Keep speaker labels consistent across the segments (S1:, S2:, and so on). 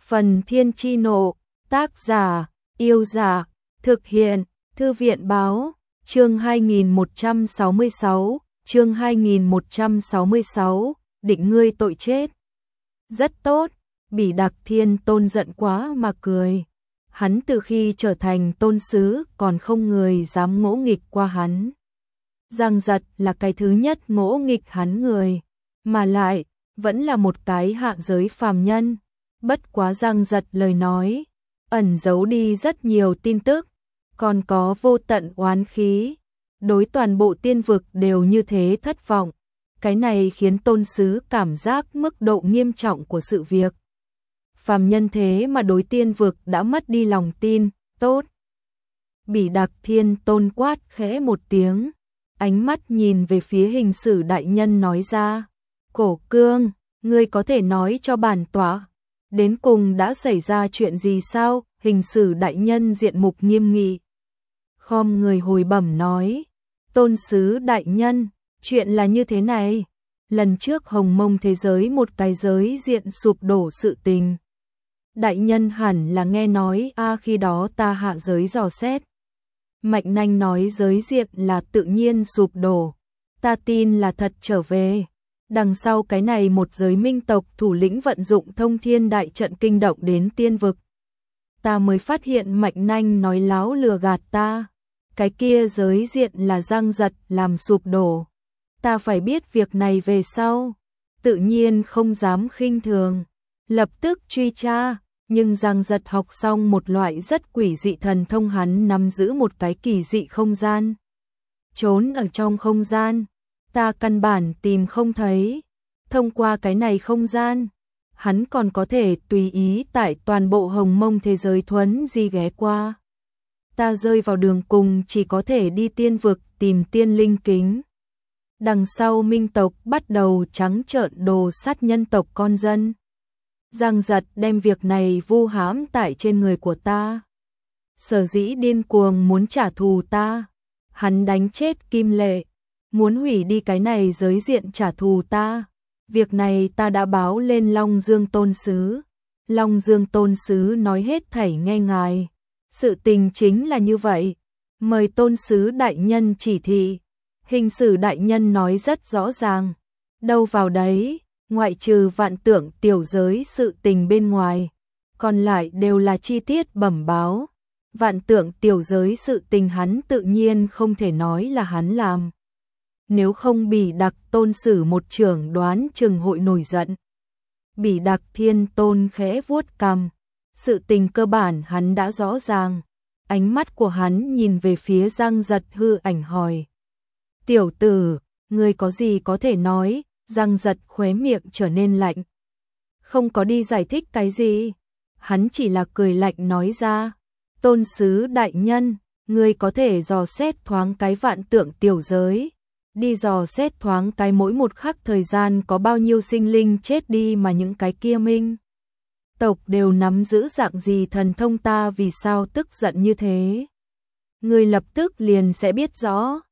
S1: Phần Thiên Chi Nộ, tác giả, Yêu Giả, thực hiện, Thư viện Báo, chương 2166, định ngươi tội chết. Rất tốt, Bỉ Đặc Thiên Tôn giận quá mà cười. Hắn từ khi trở thành tôn sứ còn không người dám ngỗ nghịch qua hắn. Giang Giật là cái thứ nhất ngỗ nghịch hắn người, mà lại vẫn là một cái hạ giới phàm nhân. Bất quá Giang Giật lời nói ẩn giấu đi rất nhiều tin tức, còn có vô tận oán khí, đối toàn bộ tiên vực đều như thế thất vọng. Cái này khiến tôn sứ cảm giác mức độ nghiêm trọng của sự việc. Phàm nhân thế mà đối tiên vực đã mất đi lòng tin, tốt. Bỉ Đặc Thiên Tôn quát khẽ một tiếng, ánh mắt nhìn về phía Hình Sử đại nhân nói ra, Cổ Cương, ngươi có thể nói cho bản tọa, đến cùng đã xảy ra chuyện gì sao? Hình Sử đại nhân diện mục nghiêm nghị, khom người hồi bẩm nói, tôn sứ đại nhân, chuyện là như thế này, lần trước Hồng Mông thế giới một cái giới diện sụp đổ sự tình. Đại nhân hẳn là nghe nói khi đó ta hạ giới dò xét. Mạnh Nanh nói giới diện là tự nhiên sụp đổ, ta tin là thật trở về. Đằng sau cái này một giới minh tộc thủ lĩnh vận dụng thông thiên đại trận kinh động đến tiên vực. Ta mới phát hiện Mạnh Nanh nói láo lừa gạt ta. Cái kia giới diện là Giang Giật làm sụp đổ. Ta phải biết việc này về sau. Tự nhiên không dám khinh thường. Lập tức truy tra. Nhưng Giang Giật học xong một loại rất quỷ dị thần thông, hắn nắm giữ một cái kỳ dị không gian. Trốn ở trong không gian. Ta căn bản tìm không thấy. Thông qua cái này không gian, hắn còn có thể tùy ý tại toàn bộ Hồng Mông thế giới thuấn di ghé qua. Ta rơi vào đường cùng chỉ có thể đi tiên vực tìm tiên linh kính. Đằng sau minh tộc bắt đầu trắng trợn đồ sát nhân tộc con dân. Giang Giật đem việc này vu hãm tại trên người của ta. Sở dĩ điên cuồng muốn trả thù ta. Hắn đánh chết Kim Lệ, muốn hủy đi cái này giới diện trả thù ta. Việc này ta đã báo lên Long Dương Tôn Sứ. Long Dương Tôn Sứ nói hết thảy nghe ngài. Sự tình chính là như vậy. Mời Tôn Sứ đại nhân chỉ thị. Hình Sử đại nhân nói rất rõ ràng. Đâu vào đấy, ngoại trừ vạn tượng tiểu giới sự tình bên ngoài, còn lại đều là chi tiết bẩm báo. Vạn tượng tiểu giới sự tình hắn tự nhiên không thể nói là hắn làm. Nếu không Bỉ Đặc Tôn xử một trưởng đoán chừng hội nổi giận. Bỉ Đặc Thiên Tôn khẽ vuốt cằm. Sự tình cơ bản hắn đã rõ ràng. Ánh mắt của hắn nhìn về phía Giang Giật hư ảnh hỏi. Tiểu tử, ngươi có gì có thể nói? Giang Giật khóe miệng trở nên lạnh. Không có đi giải thích cái gì. Hắn chỉ là cười lạnh nói ra. Tôn sứ đại nhân, ngươi có thể dò xét thoáng cái vạn tượng tiểu giới. Đi dò xét thoáng cái mỗi một khắc thời gian có bao nhiêu sinh linh chết đi mà những cái kia minh tộc đều nắm giữ dạng gì thần thông, ta vì sao tức giận như thế. Người lập tức liền sẽ biết rõ.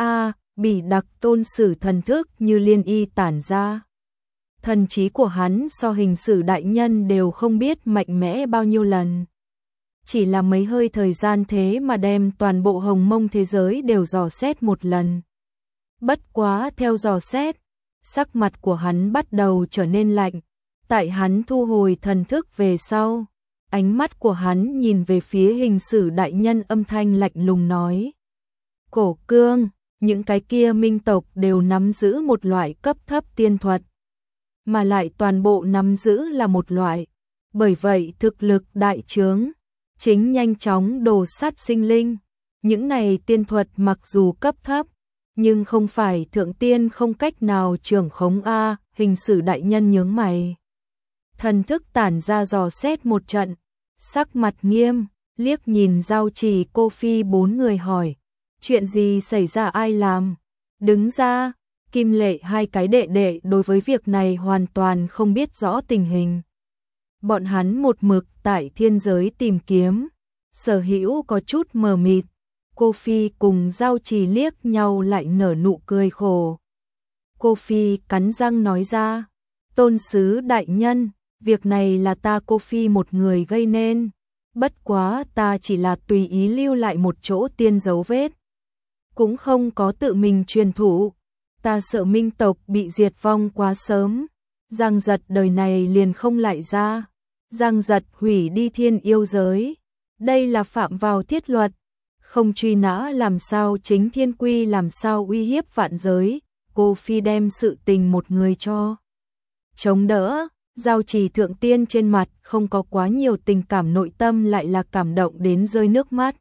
S1: Bỉ Đặc Tôn sử thần thức như liên y tản ra. Thần trí của hắn so Hình Sử đại nhân đều không biết mạnh mẽ bao nhiêu lần. Chỉ là mấy hơi thời gian thế mà đem toàn bộ Hồng Mông thế giới đều dò xét một lần. Bất quá theo dò xét, sắc mặt của hắn bắt đầu trở nên lạnh. Tại hắn thu hồi thần thức về sau, ánh mắt của hắn nhìn về phía Hình Sử đại nhân, âm thanh lạnh lùng nói. Cổ Cương, những cái kia minh tộc đều nắm giữ một loại cấp thấp tiên thuật, mà lại toàn bộ nắm giữ là một loại. Bởi vậy thực lực đại trướng, chính nhanh chóng đồ sát sinh linh. Những này tiên thuật mặc dù cấp thấp, nhưng không phải thượng tiên không cách nào trưởng khống Hình Sử đại nhân nhướng mày. Thần thức tản ra dò xét một trận, sắc mặt nghiêm, liếc nhìn Giao Chỉ, Cô Phi bốn người hỏi. Chuyện gì xảy ra, ai làm? Đứng ra, Kim Lệ hai cái đệ đệ đối với việc này hoàn toàn không biết rõ tình hình. Bọn hắn một mực tại thiên giới tìm kiếm, Sở Hữu có chút mờ mịt. Cô Phi cùng Giao Chỉ liếc nhau lại nở nụ cười khổ. Cô Phi cắn răng nói ra, Tôn sứ đại nhân, việc này là ta Cô Phi một người gây nên, bất quá ta chỉ là tùy ý lưu lại một chỗ tiên dấu vết, cũng không có tự mình truyền thủ, ta sợ Minh tộc bị diệt vong quá sớm, Giang Giật đời này liền không lại ra, Giang Giật hủy đi thiên yêu giới, đây là phạm vào thiết luật, không truy nã làm sao chính thiên quy làm sao uy hiếp vạn giới, Cô Phi đem sự tình một người cho chống đỡ. Giao Trì thượng tiên trên mặt không có quá nhiều tình cảm, nội tâm lại là cảm động đến rơi nước mắt.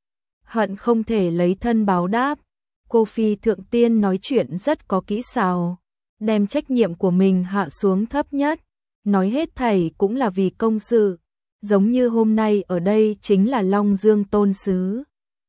S1: Hận không thể lấy thân báo đáp. Cô Phi thượng tiên nói chuyện rất có kỹ xảo, đem trách nhiệm của mình hạ xuống thấp nhất, nói hết thảy cũng là vì công sự, giống như hôm nay ở đây chính là Long Dương tôn sứ.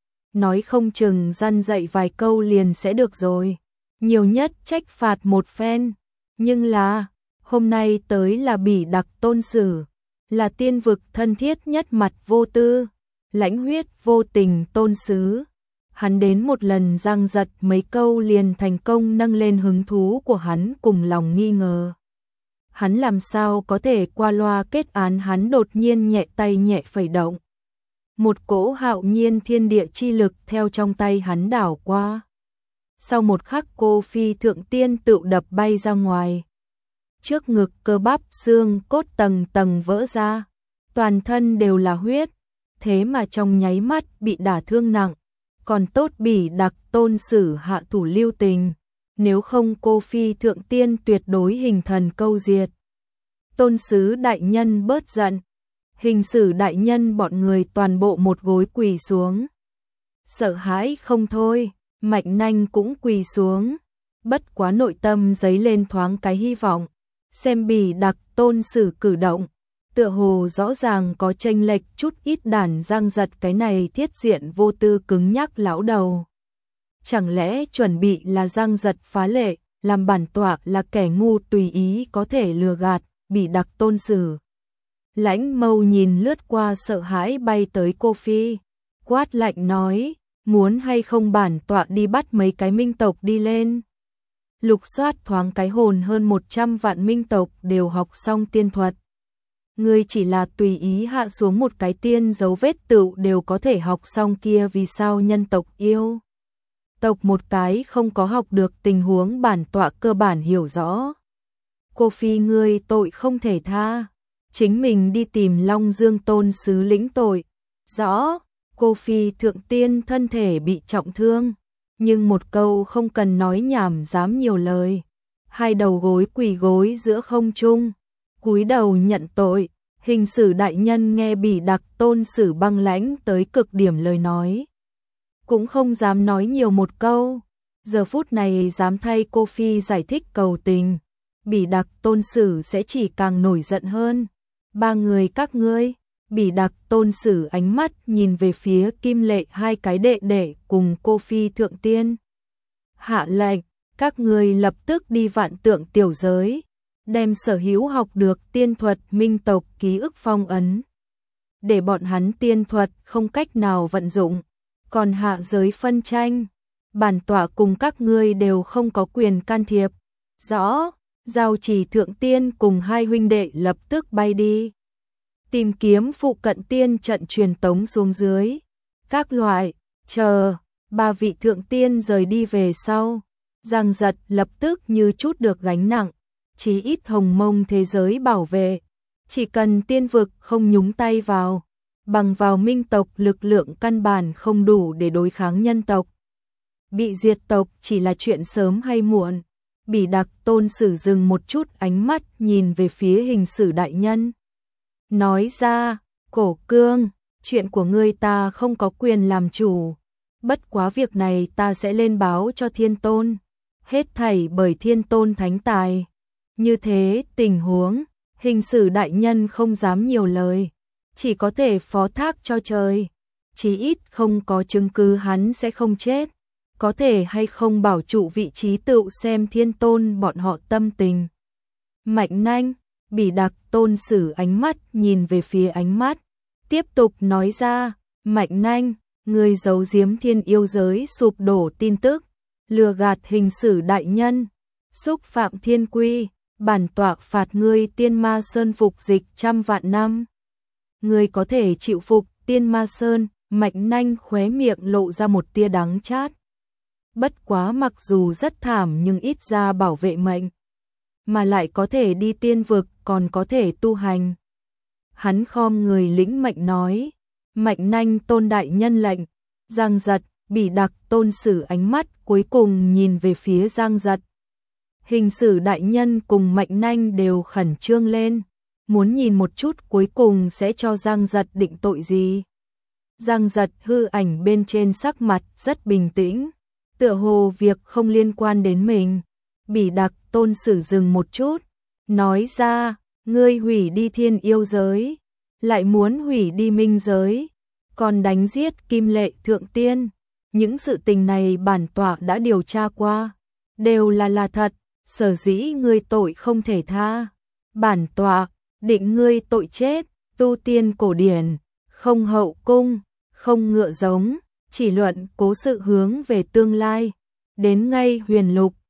S1: Nói không chừng răn dạy vài câu liền sẽ được rồi, nhiều nhất trách phạt một phen, nhưng là hôm nay tới là Bỉ Đặc tôn sử, là tiên vực thân thiết nhất mặt vô tư, lãnh huyết vô tình tôn sứ. Hắn đến một lần Giang Giật mấy câu liền thành công nâng lên hứng thú của hắn cùng lòng nghi ngờ. Hắn làm sao có thể qua loa kết án, hắn đột nhiên nhẹ tay nhẹ phẩy động. Một cỗ hạo nhiên thiên địa chi lực theo trong tay hắn đảo qua. Sau một khắc Cô Phi thượng tiên tự đập bay ra ngoài. Trước ngực cơ bắp xương cốt tầng tầng vỡ ra, toàn thân đều là huyết, thế mà trong nháy mắt bị đả thương nặng, còn tốt Bỉ Đặc tôn sử hạ thủ lưu tình, nếu không Cô Phi thượng tiên tuyệt đối hình thần câu diệt. Tôn sứ đại nhân bớt giận, hình sử đại nhân bọn người toàn bộ một gối quỳ xuống. Sợ hãi không thôi, Mạnh Nanh cũng quỳ xuống, bất quá nội tâm dấy lên thoáng cái hy vọng. Xem Bỉ Đặc tôn sử cử động, tựa hồ rõ ràng có chênh lệch chút ít, đàn Giang Giật cái này thiết diện vô tư cứng nhắc lão đầu. Chẳng lẽ chuẩn bị là Giang Giật phá lệ, làm bản tọa là kẻ ngu tùy ý có thể lừa gạt Bỉ Đặc tôn sử. Lãnh Mâu nhìn lướt qua sợ hãi bay tới Cô Phi, quát lạnh nói, muốn hay không bản tọa đi bắt mấy cái minh tộc đi lên. Lục soát thoáng cái hồn hơn 100 vạn minh tộc đều học xong tiên thuật. Ngươi chỉ là tùy ý hạ xuống một cái tiên dấu vết tựu đều có thể học xong kia, vì sao nhân tộc yêu tộc một cái không có học được tình huống bản tọa cơ bản hiểu rõ. Cô Phi ngươi tội không thể tha, chính mình đi tìm Long Dương tôn sứ lĩnh tội. Rõ, Cô Phi thượng tiên thân thể bị trọng thương, nhưng một câu không cần nói nhảm dám nhiều lời, hai đầu gối quỳ gối giữa không trung, cúi đầu nhận tội. Hình sử đại nhân nghe Bỉ Đặc tôn sử băng lãnh tới cực điểm lời nói, cũng không dám nói nhiều một câu, giờ phút này dám thay Cô Phi giải thích cầu tình, Bỉ Đặc tôn sử sẽ chỉ càng nổi giận hơn. Ba người các ngươi. Bỉ Đặc tôn sử ánh mắt nhìn về phía Kim Lệ hai cái đệ đệ cùng Cô Phi thượng tiên. Hạ lệnh, các ngươi lập tức đi Vạn Tượng tiểu giới, đem sở hữu học được tiên thuật minh tộc ký ức phong ấn. Để bọn hắn tiên thuật không cách nào vận dụng, còn hạ giới phân tranh, bản tọa cùng các ngươi đều không có quyền can thiệp. Rõ, Giao Trì thượng tiên cùng hai huynh đệ lập tức bay đi. Tìm kiếm phụ cận tiên trận truyền tống xuống dưới. Các loại, chờ, ba vị thượng tiên rời đi về sau. Giang Giật lập tức như chút được gánh nặng, chí ít hồng mông thế giới bảo vệ. Chỉ cần tiên vực không nhúng tay vào, bằng vào minh tộc lực lượng căn bản không đủ để đối kháng nhân tộc. Bị diệt tộc chỉ là chuyện sớm hay muộn. Bỉ Đặc tôn sử dừng một chút ánh mắt nhìn về phía hình sử đại nhân. Nói ra, Cổ Cương, chuyện của ngươi ta không có quyền làm chủ. Bất quá việc này ta sẽ lên báo cho Thiên Tôn. Hết thảy bởi Thiên Tôn thánh tài. Như thế tình huống, hình sử đại nhân không dám nhiều lời, chỉ có thể phó thác cho trời. Chí ít không có chứng cứ hắn sẽ không chết. Có thể hay không bảo trụ vị trí tựu xem Thiên Tôn bọn họ tâm tình. Mạnh Nanh, Bỉ Đặc tôn sử ánh mắt nhìn về phía ánh mắt, tiếp tục nói ra, Mạnh Nanh, người giấu giếm thiên yêu giới sụp đổ tin tức, lừa gạt hình sử đại nhân, xúc phạm thiên quy, bản tọa phạt ngươi Tiên Ma Sơn phục dịch 100 vạn năm. Ngươi có thể chịu phục Tiên Ma Sơn? Mạnh Nanh khóe miệng lộ ra một tia đắng chát. Bất quá mặc dù rất thảm nhưng ít ra bảo vệ mệnh, mà lại có thể đi tiên vực, còn có thể tu hành. Hắn khom người lĩnh mệnh nói, Mạnh Nanh tôn đại nhân lệnh. Giang Giật, Bỉ Đặc Tôn Sử ánh mắt cuối cùng nhìn về phía Giang Giật. Hình sử đại nhân cùng Mạnh Nanh đều khẩn trương lên, muốn nhìn một chút cuối cùng sẽ cho Giang Giật định tội gì. Giang Giật hư ảnh bên trên sắc mặt rất bình tĩnh, tựa hồ việc không liên quan đến mình. Bỉ Đặc Tôn Sử dừng một chút, nói ra, ngươi hủy đi thiên yêu giới, lại muốn hủy đi minh giới, còn đánh giết Kim Lệ Thượng Tiên. Những sự tình này bản tọa đã điều tra qua, đều là thật, sở dĩ ngươi tội không thể tha. Bản tọa định ngươi tội chết. Tu tiên cổ điển, không hậu cung, không ngựa giống, chỉ luận cố sự hướng về tương lai. Đến ngay huyền lục,